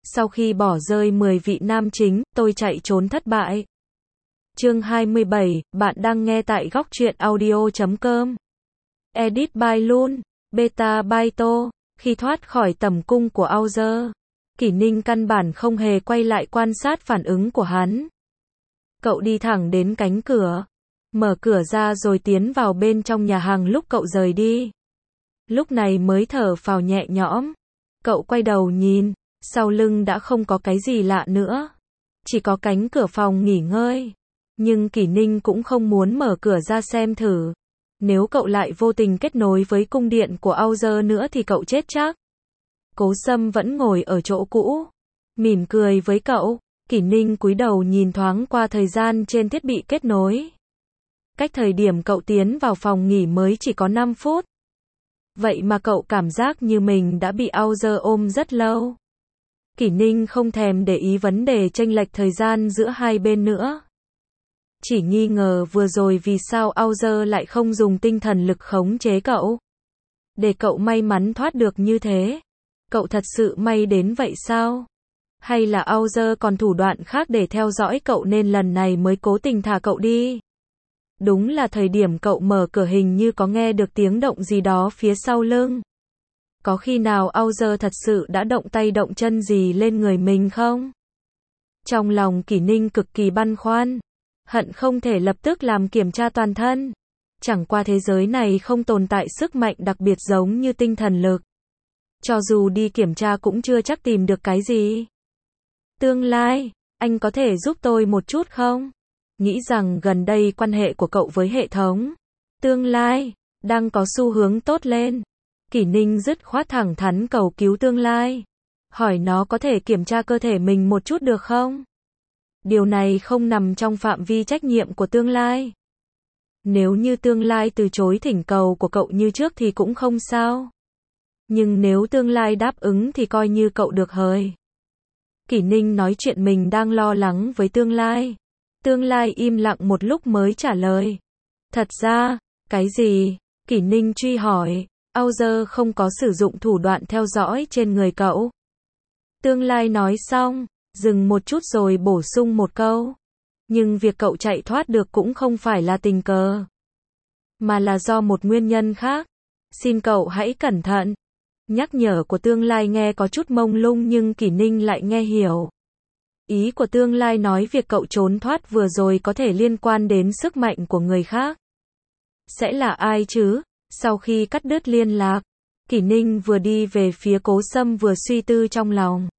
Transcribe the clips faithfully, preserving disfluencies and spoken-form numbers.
Sau khi bỏ rơi mười vị nam chính, tôi chạy trốn thất bại. Chương hai mươi bảy, bạn đang nghe tại góc truyện audio chấm com. Edit by Loon, Beta by To. Khi thoát khỏi tầm cung của Auger, Kỷ Ninh căn bản không hề quay lại quan sát phản ứng của hắn. Cậu đi thẳng đến cánh cửa, mở cửa ra rồi tiến vào bên trong nhà hàng lúc cậu rời đi. Lúc này mới thở phào nhẹ nhõm. Cậu quay đầu nhìn, sau lưng đã không có cái gì lạ nữa. Chỉ có cánh cửa phòng nghỉ ngơi. Nhưng Kỷ Ninh cũng không muốn mở cửa ra xem thử. Nếu cậu lại vô tình kết nối với cung điện của Auger nữa thì cậu chết chắc. Cố Sâm vẫn ngồi ở chỗ cũ, mỉm cười với cậu. Kỷ Ninh cúi đầu nhìn thoáng qua thời gian trên thiết bị kết nối. Cách thời điểm cậu tiến vào phòng nghỉ mới chỉ có năm phút. Vậy mà cậu cảm giác như mình đã bị Auger ôm rất lâu. Kỷ Ninh không thèm để ý vấn đề chênh lệch thời gian giữa hai bên nữa. Chỉ nghi ngờ vừa rồi vì sao Auger lại không dùng tinh thần lực khống chế cậu. Để cậu may mắn thoát được như thế. Cậu thật sự may đến vậy sao? Hay là Auger còn thủ đoạn khác để theo dõi cậu nên lần này mới cố tình thả cậu đi? Đúng là thời điểm cậu mở cửa hình như có nghe được tiếng động gì đó phía sau lưng. Có khi nào Auger thật sự đã động tay động chân gì lên người mình không? Trong lòng Kỷ Ninh cực kỳ băn khoăn. Hận không thể lập tức làm kiểm tra toàn thân. Chẳng qua thế giới này không tồn tại sức mạnh đặc biệt giống như tinh thần lực. Cho dù đi kiểm tra cũng chưa chắc tìm được cái gì. Tương lai, anh có thể giúp tôi một chút không? Nghĩ rằng gần đây quan hệ của cậu với hệ thống tương lai đang có xu hướng tốt lên. Kỷ Ninh dứt khoát thẳng thắn cầu cứu tương lai. Hỏi nó có thể kiểm tra cơ thể mình một chút được không? Điều này không nằm trong phạm vi trách nhiệm của tương lai. Nếu như tương lai từ chối thỉnh cầu của cậu như trước thì cũng không sao. Nhưng nếu tương lai đáp ứng thì coi như cậu được hời. Kỷ Ninh nói chuyện mình đang lo lắng với tương lai. Tương lai im lặng một lúc mới trả lời. Thật ra, cái gì? Kỷ Ninh truy hỏi. Auger không có sử dụng thủ đoạn theo dõi trên người cậu. Tương lai nói xong, dừng một chút rồi bổ sung một câu. Nhưng việc cậu chạy thoát được cũng không phải là tình cờ, mà là do một nguyên nhân khác. Xin cậu hãy cẩn thận. Nhắc nhở của tương lai nghe có chút mông lung nhưng Kỷ Ninh lại nghe hiểu. Ý của tương lai nói việc cậu trốn thoát vừa rồi có thể liên quan đến sức mạnh của người khác. Sẽ là ai chứ? Sau khi cắt đứt liên lạc, Kỷ Ninh vừa đi về phía Cố Sâm vừa suy tư trong lòng.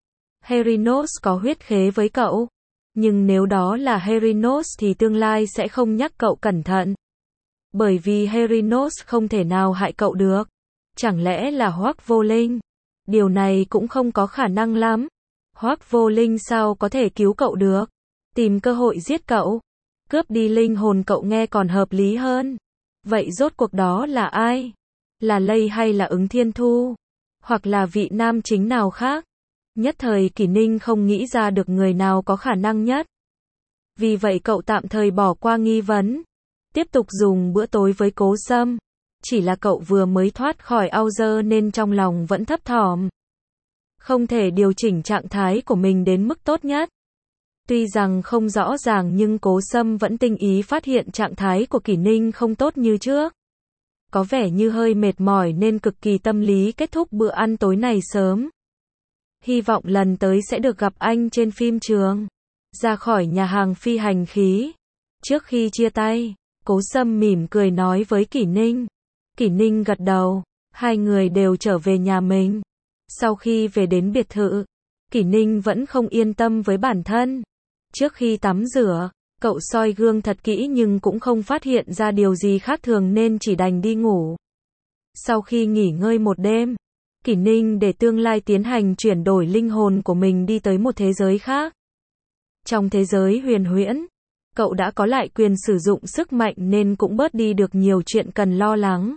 Herinos có huyết khế với cậu. Nhưng nếu đó là Herinos thì tương lai sẽ không nhắc cậu cẩn thận. Bởi vì Herinos không thể nào hại cậu được. Chẳng lẽ là Hoắc Vô Linh? Điều này cũng không có khả năng lắm. Hoắc Vô Linh sao có thể cứu cậu được? Tìm cơ hội giết cậu, cướp đi linh hồn cậu nghe còn hợp lý hơn. Vậy rốt cuộc đó là ai? Là Lây hay là Ứng Thiên Thu? Hoặc là vị nam chính nào khác? Nhất thời Kỷ Ninh không nghĩ ra được người nào có khả năng nhất. Vì vậy cậu tạm thời bỏ qua nghi vấn. Tiếp tục dùng bữa tối với Cố Sâm. Chỉ là cậu vừa mới thoát khỏi Auger nên trong lòng vẫn thấp thỏm. Không thể điều chỉnh trạng thái của mình đến mức tốt nhất. Tuy rằng không rõ ràng nhưng Cố Sâm vẫn tinh ý phát hiện trạng thái của Kỷ Ninh không tốt như trước. Có vẻ như hơi mệt mỏi nên cực kỳ tâm lý kết thúc bữa ăn tối này sớm. Hy vọng lần tới sẽ được gặp anh trên phim trường. Ra khỏi nhà hàng phi hành khí. Trước khi chia tay, Cố Sâm mỉm cười nói với Kỷ Ninh. Kỷ Ninh gật đầu. Hai người đều trở về nhà mình. Sau khi về đến biệt thự, Kỷ Ninh vẫn không yên tâm với bản thân. Trước khi tắm rửa, cậu soi gương thật kỹ nhưng cũng không phát hiện ra điều gì khác thường nên chỉ đành đi ngủ. Sau khi nghỉ ngơi một đêm, Kỷ Ninh để tương lai tiến hành chuyển đổi linh hồn của mình đi tới một thế giới khác. Trong thế giới huyền huyễn, cậu đã có lại quyền sử dụng sức mạnh nên cũng bớt đi được nhiều chuyện cần lo lắng.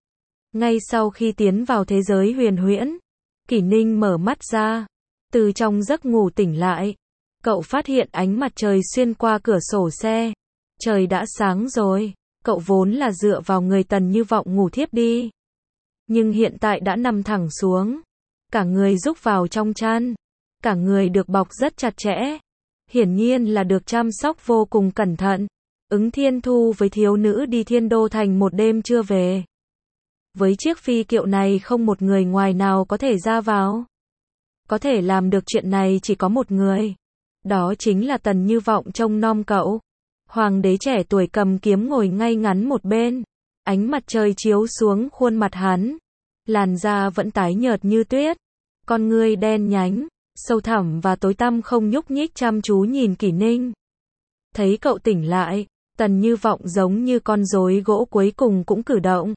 Ngay sau khi tiến vào thế giới huyền huyễn, Kỷ Ninh mở mắt ra. Từ trong giấc ngủ tỉnh lại, cậu phát hiện ánh mặt trời xuyên qua cửa sổ xe. Trời đã sáng rồi. Cậu vốn là dựa vào người Tần Như Vọng ngủ thiếp đi. Nhưng hiện tại đã nằm thẳng xuống. Cả người rúc vào trong chăn. cả người được bọc rất chặt chẽ. Hiển nhiên là được chăm sóc vô cùng cẩn thận. Ứng Thiên Thu với thiếu nữ đi Thiên Đô Thành một đêm chưa về. Với chiếc phi kiệu này không một người ngoài nào có thể ra vào. Có thể làm được chuyện này chỉ có một người. Đó chính là Tần Như Vọng trông nom cậu. Hoàng đế trẻ tuổi cầm kiếm ngồi ngay ngắn một bên. Ánh mặt trời chiếu xuống khuôn mặt hắn. Làn da vẫn tái nhợt như tuyết. Con ngươi đen nhánh, sâu thẳm và tối tăm không nhúc nhích chăm chú nhìn Kỷ Ninh. Thấy cậu tỉnh lại, Tần Như Vọng giống như con rối gỗ cuối cùng cũng cử động.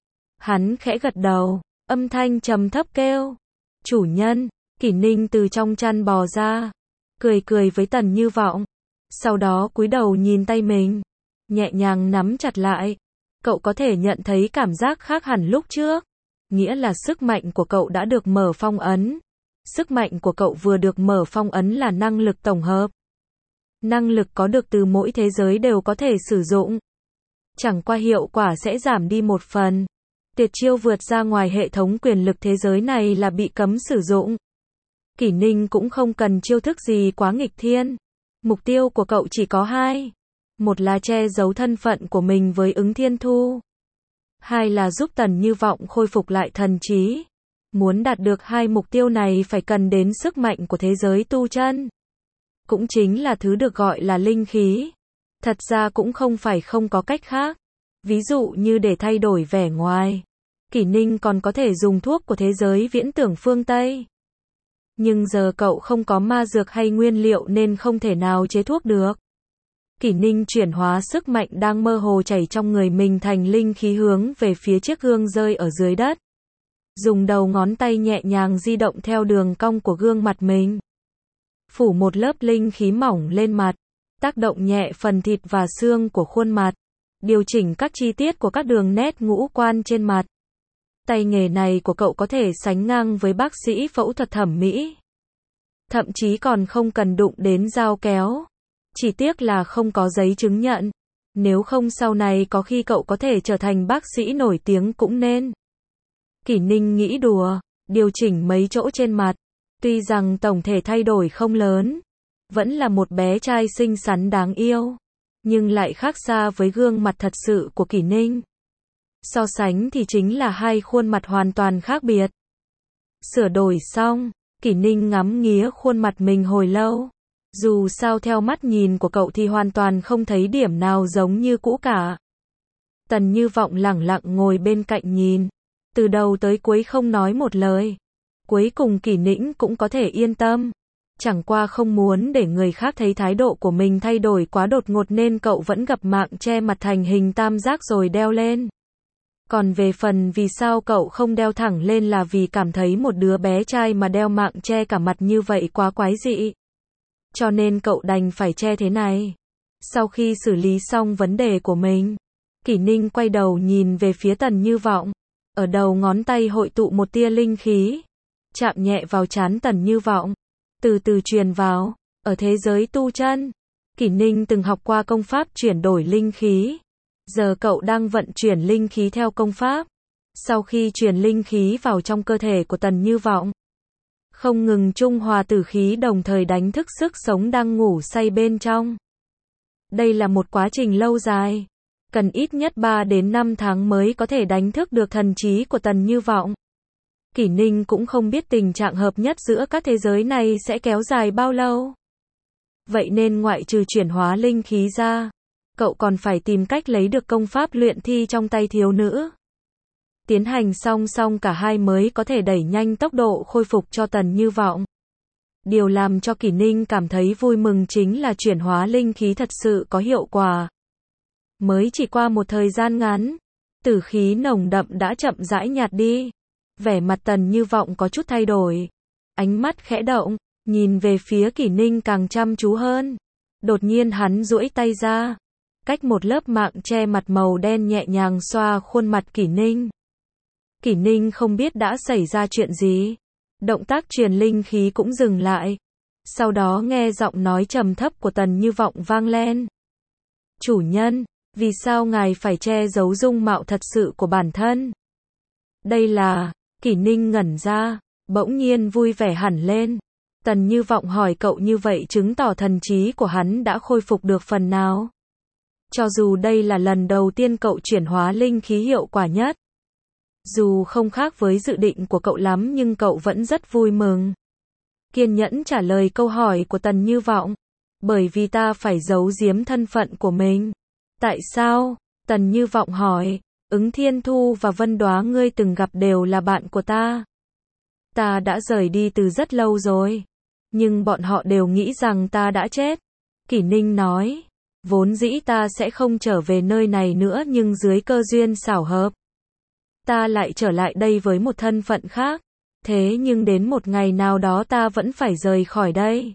Hắn khẽ gật đầu, âm thanh trầm thấp kêu. Chủ nhân. Kỷ Ninh từ trong chăn bò ra. Cười cười với Tần Như Vọng. Sau đó cúi đầu nhìn tay mình. Nhẹ nhàng nắm chặt lại. Cậu có thể nhận thấy cảm giác khác hẳn lúc trước. Nghĩa là sức mạnh của cậu đã được mở phong ấn. Sức mạnh của cậu vừa được mở phong ấn là năng lực tổng hợp. Năng lực có được từ mỗi thế giới đều có thể sử dụng. Chẳng qua hiệu quả sẽ giảm đi một phần. Tuyệt chiêu vượt ra ngoài hệ thống quyền lực thế giới này là bị cấm sử dụng. Kỷ Ninh cũng không cần chiêu thức gì quá nghịch thiên. Mục tiêu của cậu chỉ có hai. Một là che giấu thân phận của mình với Ứng Thiên Thu. Hai là giúp Tần Như Vọng khôi phục lại thần trí. Muốn đạt được hai mục tiêu này phải cần đến sức mạnh của thế giới tu chân. Cũng chính là thứ được gọi là linh khí. Thật ra cũng không phải không có cách khác. Ví dụ như để thay đổi vẻ ngoài. Kỷ Ninh còn có thể dùng thuốc của thế giới viễn tưởng phương Tây. Nhưng giờ cậu không có ma dược hay nguyên liệu nên không thể nào chế thuốc được. Kỷ Ninh chuyển hóa sức mạnh đang mơ hồ chảy trong người mình thành linh khí hướng về phía chiếc gương rơi ở dưới đất. Dùng đầu ngón tay nhẹ nhàng di động theo đường cong của gương mặt mình. Phủ một lớp linh khí mỏng lên mặt. Tác động nhẹ phần thịt và xương của khuôn mặt. Điều chỉnh các chi tiết của các đường nét ngũ quan trên mặt. Tay nghề này của cậu có thể sánh ngang với bác sĩ phẫu thuật thẩm mỹ. Thậm chí còn không cần đụng đến dao kéo. Chỉ tiếc là không có giấy chứng nhận. Nếu không sau này có khi cậu có thể trở thành bác sĩ nổi tiếng cũng nên. Kỷ Ninh nghĩ đùa, điều chỉnh mấy chỗ trên mặt. Tuy rằng tổng thể thay đổi không lớn. Vẫn là một bé trai xinh xắn đáng yêu. Nhưng lại khác xa với gương mặt thật sự của Kỷ Ninh. So sánh thì chính là hai khuôn mặt hoàn toàn khác biệt. Sửa đổi xong, Kỷ Ninh ngắm nghía khuôn mặt mình hồi lâu. Dù sao theo mắt nhìn của cậu thì hoàn toàn không thấy điểm nào giống như cũ cả. Tần Như Vọng lẳng lặng ngồi bên cạnh nhìn. Từ đầu tới cuối không nói một lời. Cuối cùng Kỷ Ninh cũng có thể yên tâm. Chẳng qua không muốn để người khác thấy thái độ của mình thay đổi quá đột ngột nên cậu vẫn gập mạng che mặt thành hình tam giác rồi đeo lên. Còn về phần vì sao cậu không đeo thẳng lên là vì cảm thấy một đứa bé trai mà đeo mạng che cả mặt như vậy quá quái dị. Cho nên cậu đành phải che thế này. Sau khi xử lý xong vấn đề của mình, Kỷ Ninh quay đầu nhìn về phía Tần Như Vọng. Ở đầu ngón tay hội tụ một tia linh khí. Chạm nhẹ vào trán Tần Như Vọng. Từ từ truyền vào. Ở thế giới tu chân, Kỷ Ninh từng học qua công pháp chuyển đổi linh khí. Giờ cậu đang vận chuyển linh khí theo công pháp. Sau khi truyền linh khí vào trong cơ thể của Tần Như Vọng, không ngừng trung hòa tử khí đồng thời đánh thức sức sống đang ngủ say bên trong. Đây là một quá trình lâu dài. Cần ít nhất ba đến năm tháng mới có thể đánh thức được thần trí của Tần Như Vọng. Kỷ Ninh cũng không biết tình trạng hợp nhất giữa các thế giới này sẽ kéo dài bao lâu. Vậy nên ngoại trừ chuyển hóa linh khí ra, cậu còn phải tìm cách lấy được công pháp luyện thi trong tay thiếu nữ. Tiến hành song song cả hai mới có thể đẩy nhanh tốc độ khôi phục cho Tần Như Vọng. Điều làm cho Kỷ Ninh cảm thấy vui mừng chính là chuyển hóa linh khí thật sự có hiệu quả. Mới chỉ qua một thời gian ngắn, tử khí nồng đậm đã chậm rãi nhạt đi. Vẻ mặt Tần Như Vọng có chút thay đổi. Ánh mắt khẽ động, nhìn về phía Kỷ Ninh càng chăm chú hơn. Đột nhiên hắn duỗi tay ra. Cách một lớp mạng che mặt màu đen nhẹ nhàng xoa khuôn mặt Kỷ Ninh. Kỷ Ninh không biết đã xảy ra chuyện gì. Động tác truyền linh khí cũng dừng lại. Sau đó nghe giọng nói trầm thấp của Tần Như Vọng vang lên. Chủ nhân, vì sao ngài phải che giấu dung mạo thật sự của bản thân? Đây là... Kỷ Ninh ngẩn ra, bỗng nhiên vui vẻ hẳn lên. Tần Như Vọng hỏi cậu như vậy chứng tỏ thần trí của hắn đã khôi phục được phần nào. Cho dù đây là lần đầu tiên cậu chuyển hóa linh khí hiệu quả nhất. Dù không khác với dự định của cậu lắm nhưng cậu vẫn rất vui mừng. Kiên nhẫn trả lời câu hỏi của Tần Như Vọng. Bởi vì ta phải giấu giếm thân phận của mình. Tại sao? Tần Như Vọng hỏi. Ứng Thiên Thu và Vân Đoá ngươi từng gặp đều là bạn của ta. Ta đã rời đi từ rất lâu rồi. Nhưng bọn họ đều nghĩ rằng ta đã chết. Kỷ Ninh nói. Vốn dĩ ta sẽ không trở về nơi này nữa nhưng dưới cơ duyên xảo hợp. Ta lại trở lại đây với một thân phận khác. Thế nhưng đến một ngày nào đó ta vẫn phải rời khỏi đây.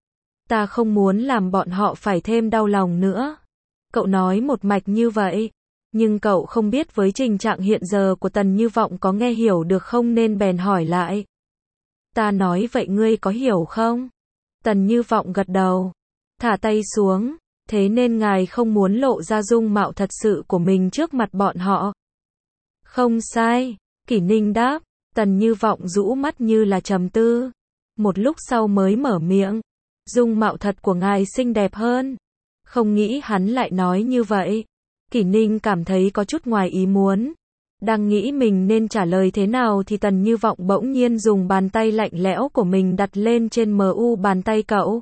Ta không muốn làm bọn họ phải thêm đau lòng nữa. Cậu nói một mạch như vậy. Nhưng cậu không biết với trình trạng hiện giờ của Tần Như Vọng có nghe hiểu được không nên bèn hỏi lại. Ta nói vậy ngươi có hiểu không? Tần Như Vọng gật đầu. Thả tay xuống. Thế nên ngài không muốn lộ ra dung mạo thật sự của mình trước mặt bọn họ. Không sai. Kỷ Ninh đáp. Tần Như Vọng rũ mắt như là trầm tư. Một lúc sau mới mở miệng. Dung mạo thật của ngài xinh đẹp hơn. Không nghĩ hắn lại nói như vậy. Kỷ Ninh cảm thấy có chút ngoài ý muốn. Đang nghĩ mình nên trả lời thế nào thì Tần Như Vọng bỗng nhiên dùng bàn tay lạnh lẽo của mình đặt lên trên mờ u bàn tay cậu.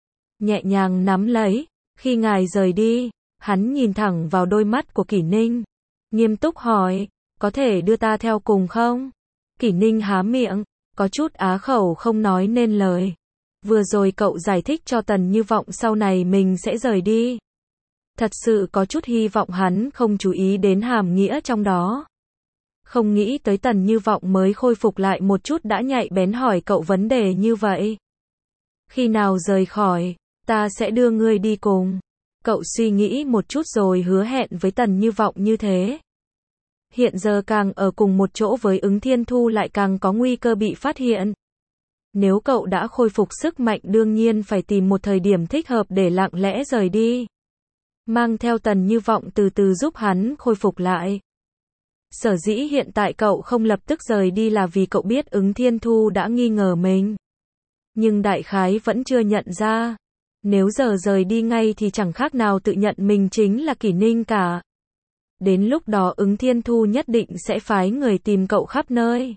Nhẹ nhàng nắm lấy. Khi ngài rời đi, hắn nhìn thẳng vào đôi mắt của Kỷ Ninh. Nghiêm túc hỏi, có thể đưa ta theo cùng không? Kỷ Ninh há miệng, có chút á khẩu không nói nên lời. Vừa rồi cậu giải thích cho Tần Như Vọng sau này mình sẽ rời đi. Thật sự có chút hy vọng hắn không chú ý đến hàm nghĩa trong đó. Không nghĩ tới Tần Như Vọng mới khôi phục lại một chút đã nhạy bén hỏi cậu vấn đề như vậy. Khi nào rời khỏi, ta sẽ đưa ngươi đi cùng. Cậu suy nghĩ một chút rồi hứa hẹn với Tần Như Vọng như thế. Hiện giờ càng ở cùng một chỗ với Ứng Thiên Thu lại càng có nguy cơ bị phát hiện. Nếu cậu đã khôi phục sức mạnh đương nhiên phải tìm một thời điểm thích hợp để lặng lẽ rời đi. Mang theo Tần Như Vọng từ từ giúp hắn khôi phục lại. Sở dĩ hiện tại cậu không lập tức rời đi là vì cậu biết Ứng Thiên Thu đã nghi ngờ mình. Nhưng đại khái vẫn chưa nhận ra. Nếu giờ rời đi ngay thì chẳng khác nào tự nhận mình chính là Kỷ Ninh cả. Đến lúc đó Ứng Thiên Thu nhất định sẽ phái người tìm cậu khắp nơi.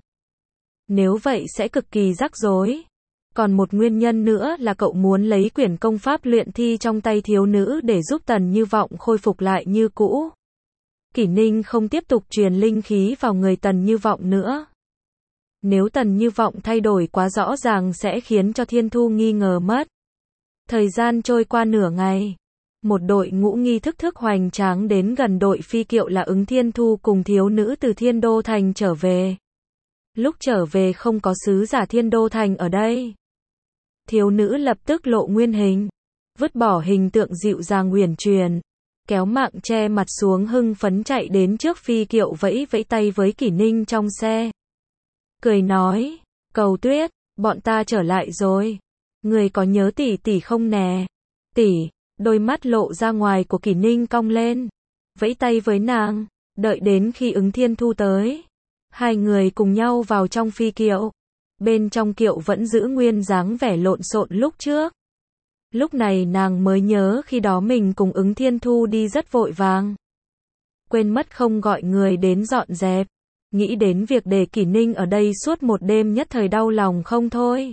Nếu vậy sẽ cực kỳ rắc rối. Còn một nguyên nhân nữa là cậu muốn lấy quyển công pháp luyện thi trong tay thiếu nữ để giúp Tần Như Vọng khôi phục lại như cũ. Kỷ Ninh không tiếp tục truyền linh khí vào người Tần Như Vọng nữa. Nếu Tần Như Vọng thay đổi quá rõ ràng sẽ khiến cho Thiên Thu nghi ngờ mất. Thời gian trôi qua nửa ngày. Một đội ngũ nghi thức thức hoành tráng đến gần đội phi kiệu là Ứng Thiên Thu cùng thiếu nữ từ Thiên Đô Thành trở về. Lúc trở về không có sứ giả Thiên Đô Thành ở đây. Thiếu nữ lập tức lộ nguyên hình. Vứt bỏ hình tượng dịu dàng uyển chuyển. Kéo mạng che mặt xuống hưng phấn chạy đến trước phi kiệu vẫy vẫy tay với Kỷ Ninh trong xe. Cười nói, Cầu Tuyết, bọn ta trở lại rồi. Người có nhớ tỷ tỷ không nè? Tỷ, đôi mắt lộ ra ngoài của Kỷ Ninh cong lên. Vẫy tay với nàng, đợi đến khi Ứng Thiên Thu tới. Hai người cùng nhau vào trong phi kiệu. Bên trong kiệu vẫn giữ nguyên dáng vẻ lộn xộn lúc trước. Lúc này nàng mới nhớ khi đó mình cùng Ứng Thiên Thu đi rất vội vàng. Quên mất không gọi người đến dọn dẹp. Nghĩ đến việc để Kỷ Ninh ở đây suốt một đêm nhất thời đau lòng không thôi.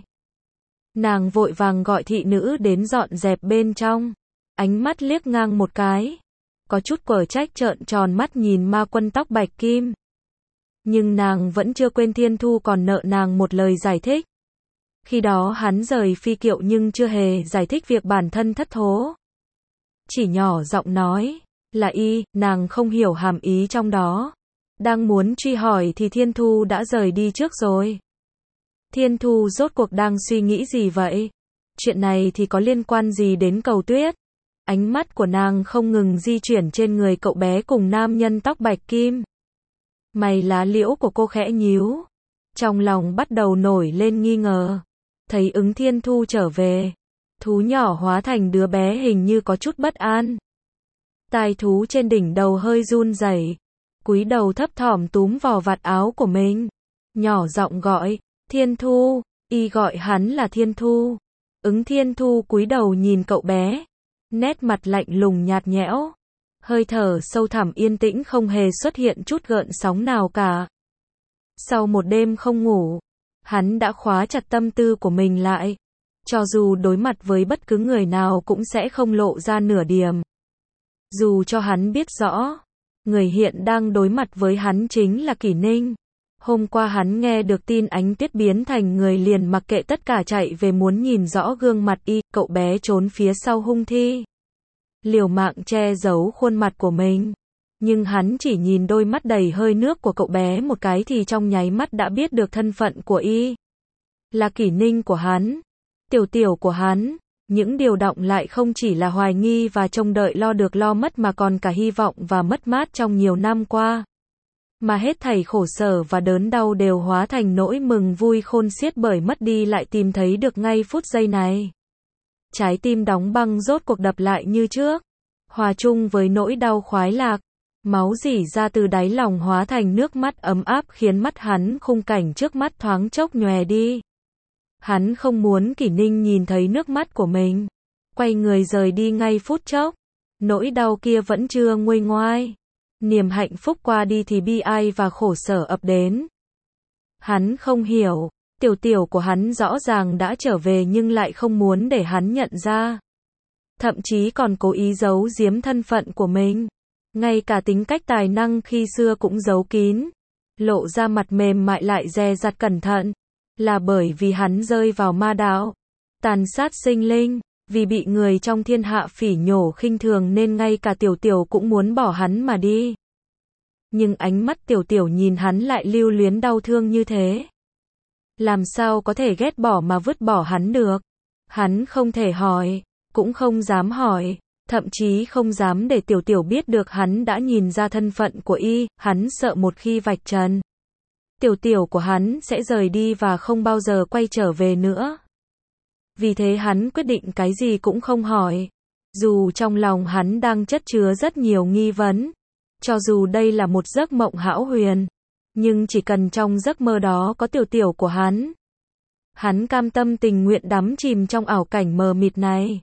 Nàng vội vàng gọi thị nữ đến dọn dẹp bên trong. Ánh mắt liếc ngang một cái. Có chút quở trách trợn tròn mắt nhìn ma quân tóc bạch kim. Nhưng nàng vẫn chưa quên Thiên Thu còn nợ nàng một lời giải thích. Khi đó hắn rời phi kiệu nhưng chưa hề giải thích việc bản thân thất thố. Chỉ nhỏ giọng nói, là y, nàng không hiểu hàm ý trong đó. Đang muốn truy hỏi thì Thiên Thu đã rời đi trước rồi. Thiên Thu rốt cuộc đang suy nghĩ gì vậy? Chuyện này thì có liên quan gì đến Cầu Tuyết? Ánh mắt của nàng không ngừng di chuyển trên người cậu bé cùng nam nhân tóc bạch kim. Mày lá liễu của cô khẽ nhíu. Trong lòng bắt đầu nổi lên nghi ngờ. Thấy Ứng Thiên Thu trở về. Thú nhỏ hóa thành đứa bé hình như có chút bất an. Tai thú trên đỉnh đầu hơi run rẩy, cúi đầu thấp thỏm túm vào vạt áo của mình. Nhỏ giọng gọi, Thiên Thu, Y gọi hắn là Thiên Thu. Ứng Thiên Thu cúi đầu nhìn cậu bé, nét mặt lạnh lùng nhạt nhẽo, hơi thở sâu thẳm yên tĩnh không hề xuất hiện chút gợn sóng nào cả. Sau một đêm không ngủ, hắn đã khóa chặt tâm tư của mình lại, cho dù đối mặt với bất cứ người nào cũng sẽ không lộ ra nửa điểm. Dù cho hắn biết rõ, người hiện đang đối mặt với hắn chính là Kỷ Ninh. Hôm qua hắn nghe được tin Ánh Tuyết biến thành người liền mặc kệ tất cả chạy về muốn nhìn rõ gương mặt y, cậu bé trốn phía sau hung thi, liều mạng che giấu khuôn mặt của mình. Nhưng hắn chỉ nhìn đôi mắt đầy hơi nước của cậu bé một cái thì trong nháy mắt đã biết được thân phận của y. Là Kỷ Ninh của hắn, tiểu tiểu của hắn. Những điều động lại không chỉ là hoài nghi và trông đợi lo được lo mất mà còn cả hy vọng và mất mát trong nhiều năm qua. Mà hết thảy khổ sở và đớn đau đều hóa thành nỗi mừng vui khôn xiết bởi mất đi lại tìm thấy được ngay phút giây này. Trái tim đóng băng rốt cuộc đập lại như trước, hòa chung với nỗi đau khoái lạc, máu rỉ ra từ đáy lòng hóa thành nước mắt ấm áp khiến mắt hắn khung cảnh trước mắt thoáng chốc nhòe đi. Hắn không muốn Kỷ Ninh nhìn thấy nước mắt của mình, quay người rời đi ngay phút chốc. Nỗi đau kia vẫn chưa nguôi ngoai. Niềm hạnh phúc qua đi thì bi ai và khổ sở ập đến. Hắn không hiểu, tiểu tiểu của hắn rõ ràng đã trở về nhưng lại không muốn để hắn nhận ra. Thậm chí còn cố ý giấu giếm thân phận của mình. Ngay cả tính cách tài năng khi xưa cũng giấu kín, lộ ra mặt mềm mại lại dè dặt cẩn thận. Là bởi vì hắn rơi vào ma đạo, tàn sát sinh linh, vì bị người trong thiên hạ phỉ nhổ khinh thường nên ngay cả tiểu tiểu cũng muốn bỏ hắn mà đi. Nhưng ánh mắt tiểu tiểu nhìn hắn lại lưu luyến đau thương như thế. Làm sao có thể ghét bỏ mà vứt bỏ hắn được? Hắn không thể hỏi, cũng không dám hỏi, thậm chí không dám để tiểu tiểu biết được hắn đã nhìn ra thân phận của y, hắn sợ một khi vạch trần, tiểu tiểu của hắn sẽ rời đi và không bao giờ quay trở về nữa. Vì thế hắn quyết định cái gì cũng không hỏi. Dù trong lòng hắn đang chất chứa rất nhiều nghi vấn. Cho dù đây là một giấc mộng hão huyền. Nhưng chỉ cần trong giấc mơ đó có tiểu tiểu của hắn. Hắn cam tâm tình nguyện đắm chìm trong ảo cảnh mờ mịt này.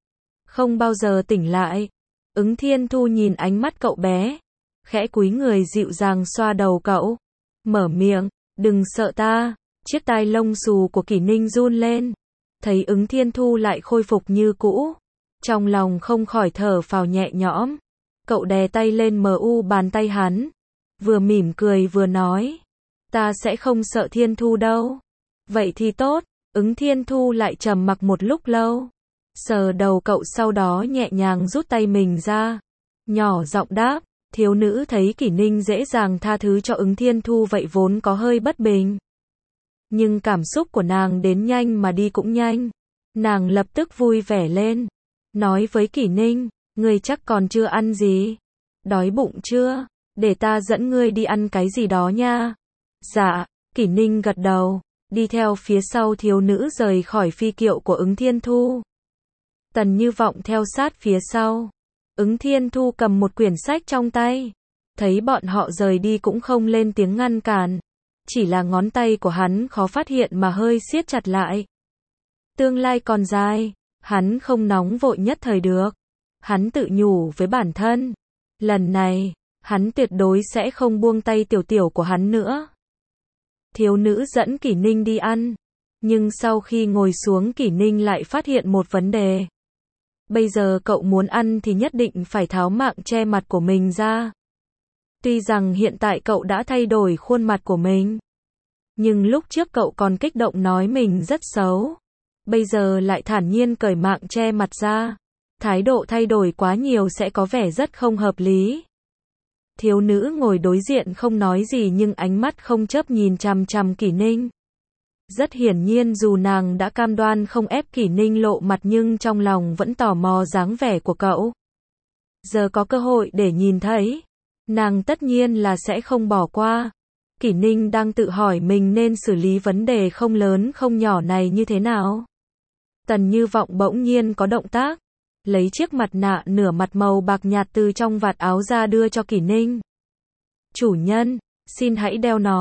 Không bao giờ tỉnh lại. Ứng Thiên Thu nhìn ánh mắt cậu bé. Khẽ cúi người dịu dàng xoa đầu cậu. Mở miệng, đừng sợ ta. Chiếc tai lông xù của Kỷ Ninh run lên. Thấy Ứng Thiên Thu lại khôi phục như cũ. Trong lòng không khỏi thở phào nhẹ nhõm. Cậu đè tay lên mờ u bàn tay hắn. Vừa mỉm cười vừa nói. Ta sẽ không sợ Thiên Thu đâu. Vậy thì tốt. Ứng Thiên Thu lại trầm mặc một lúc lâu. Sờ đầu cậu sau đó nhẹ nhàng rút tay mình ra. Nhỏ giọng đáp. Thiếu nữ thấy Kỷ Ninh dễ dàng tha thứ cho Ứng Thiên Thu vậy vốn có hơi bất bình. Nhưng cảm xúc của nàng đến nhanh mà đi cũng nhanh. Nàng lập tức vui vẻ lên. Nói với Kỷ Ninh, ngươi chắc còn chưa ăn gì. Đói bụng chưa? Để ta dẫn ngươi đi ăn cái gì đó nha. Dạ, Kỷ Ninh gật đầu, đi theo phía sau thiếu nữ rời khỏi phi kiệu của Ứng Thiên Thu. Tần Như Vọng theo sát phía sau. Ứng Thiên Thu cầm một quyển sách trong tay. Thấy bọn họ rời đi cũng không lên tiếng ngăn cản. Chỉ là ngón tay của hắn khó phát hiện mà hơi siết chặt lại. Tương lai còn dài, hắn không nóng vội nhất thời được. Hắn tự nhủ với bản thân. Lần này, hắn tuyệt đối sẽ không buông tay tiểu tiểu của hắn nữa. Thiếu nữ dẫn Kỷ Ninh đi ăn. Nhưng sau khi ngồi xuống Kỷ Ninh lại phát hiện một vấn đề. Bây giờ cậu muốn ăn thì nhất định phải tháo mạng che mặt của mình ra. Tuy rằng hiện tại cậu đã thay đổi khuôn mặt của mình. Nhưng lúc trước cậu còn kích động nói mình rất xấu. Bây giờ lại thản nhiên cởi mạng che mặt ra. Thái độ thay đổi quá nhiều sẽ có vẻ rất không hợp lý. Thiếu nữ ngồi đối diện không nói gì nhưng ánh mắt không chớp nhìn chằm chằm Kỷ Ninh. Rất hiển nhiên dù nàng đã cam đoan không ép Kỷ Ninh lộ mặt nhưng trong lòng vẫn tò mò dáng vẻ của cậu. Giờ có cơ hội để nhìn thấy. Nàng tất nhiên là sẽ không bỏ qua. Kỷ Ninh đang tự hỏi mình nên xử lý vấn đề không lớn không nhỏ này như thế nào. Tần Như Vọng bỗng nhiên có động tác. Lấy chiếc mặt nạ nửa mặt màu bạc nhạt từ trong vạt áo ra đưa cho Kỷ Ninh. Chủ nhân, xin hãy đeo nó.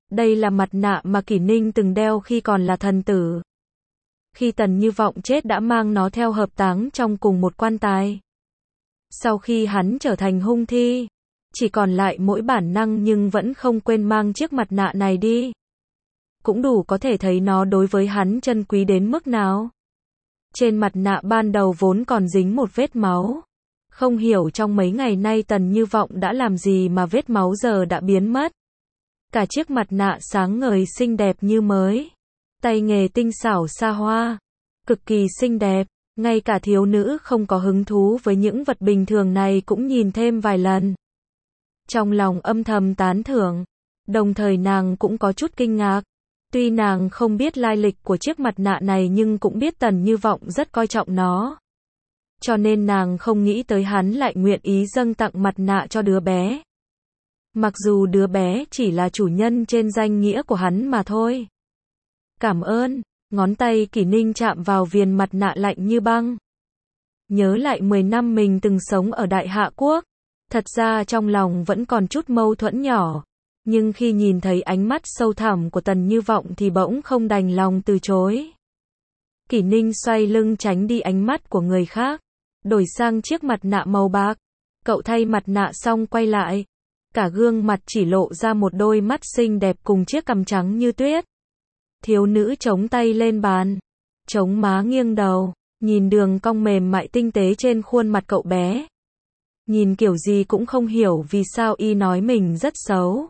Đây là mặt nạ mà Kỷ Ninh từng đeo khi còn là thần tử. Khi Tần Như Vọng chết đã mang nó theo hợp táng trong cùng một quan tài. Sau khi hắn trở thành hung thi, chỉ còn lại mỗi bản năng nhưng vẫn không quên mang chiếc mặt nạ này đi. Cũng đủ có thể thấy nó đối với hắn trân quý đến mức nào. Trên mặt nạ ban đầu vốn còn dính một vết máu. Không hiểu trong mấy ngày nay Tần Như Vọng đã làm gì mà vết máu giờ đã biến mất. Cả chiếc mặt nạ sáng ngời xinh đẹp như mới. Tay nghề tinh xảo xa hoa. Cực kỳ xinh đẹp. Ngay cả thiếu nữ không có hứng thú với những vật bình thường này cũng nhìn thêm vài lần. Trong lòng âm thầm tán thưởng. Đồng thời nàng cũng có chút kinh ngạc. Tuy nàng không biết lai lịch của chiếc mặt nạ này nhưng cũng biết Tần Như Vọng rất coi trọng nó. Cho nên nàng không nghĩ tới hắn lại nguyện ý dâng tặng mặt nạ cho đứa bé. Mặc dù đứa bé chỉ là chủ nhân trên danh nghĩa của hắn mà thôi. Cảm ơn, ngón tay Kỷ Ninh chạm vào viền mặt nạ lạnh như băng. Nhớ lại mười năm mình từng sống ở Đại Hạ Quốc. Thật ra trong lòng vẫn còn chút mâu thuẫn nhỏ. Nhưng khi nhìn thấy ánh mắt sâu thẳm của Tần Như Vọng thì bỗng không đành lòng từ chối. Kỷ Ninh xoay lưng tránh đi ánh mắt của người khác. Đổi sang chiếc mặt nạ màu bạc. Cậu thay mặt nạ xong quay lại. Cả gương mặt chỉ lộ ra một đôi mắt xinh đẹp cùng chiếc cằm trắng như tuyết. Thiếu nữ chống tay lên bàn. Chống má nghiêng đầu. Nhìn đường cong mềm mại tinh tế trên khuôn mặt cậu bé. Nhìn kiểu gì cũng không hiểu vì sao y nói mình rất xấu.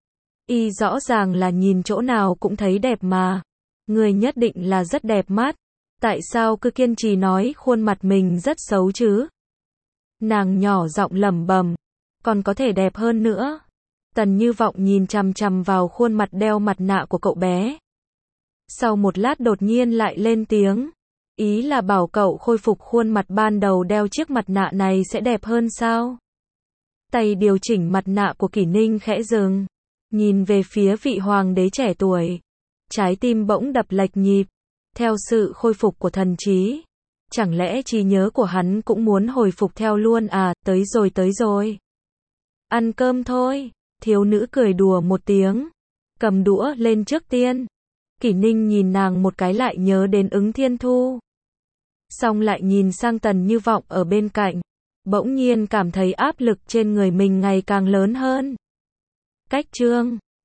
Y rõ ràng là nhìn chỗ nào cũng thấy đẹp mà. Người nhất định là rất đẹp mắt. Tại sao cứ kiên trì nói khuôn mặt mình rất xấu chứ? Nàng nhỏ giọng lẩm bẩm. Còn có thể đẹp hơn nữa. Tần Như Vọng nhìn chằm chằm vào khuôn mặt đeo mặt nạ của cậu bé. Sau một lát đột nhiên lại lên tiếng. Ý là bảo cậu khôi phục khuôn mặt ban đầu đeo chiếc mặt nạ này sẽ đẹp hơn sao? Tay điều chỉnh mặt nạ của Kỷ Ninh khẽ dừng. Nhìn về phía vị hoàng đế trẻ tuổi. Trái tim bỗng đập lệch nhịp. Theo sự khôi phục của thần trí. Chẳng lẽ trí nhớ của hắn cũng muốn hồi phục theo luôn à? Tới rồi tới rồi. Ăn cơm thôi. Thiếu nữ cười đùa một tiếng. Cầm đũa lên trước tiên. Kỷ Ninh nhìn nàng một cái lại nhớ đến Ứng Thiên Thu. Xong lại nhìn sang Tần Như Vọng ở bên cạnh. Bỗng nhiên cảm thấy áp lực trên người mình ngày càng lớn hơn. Cách chương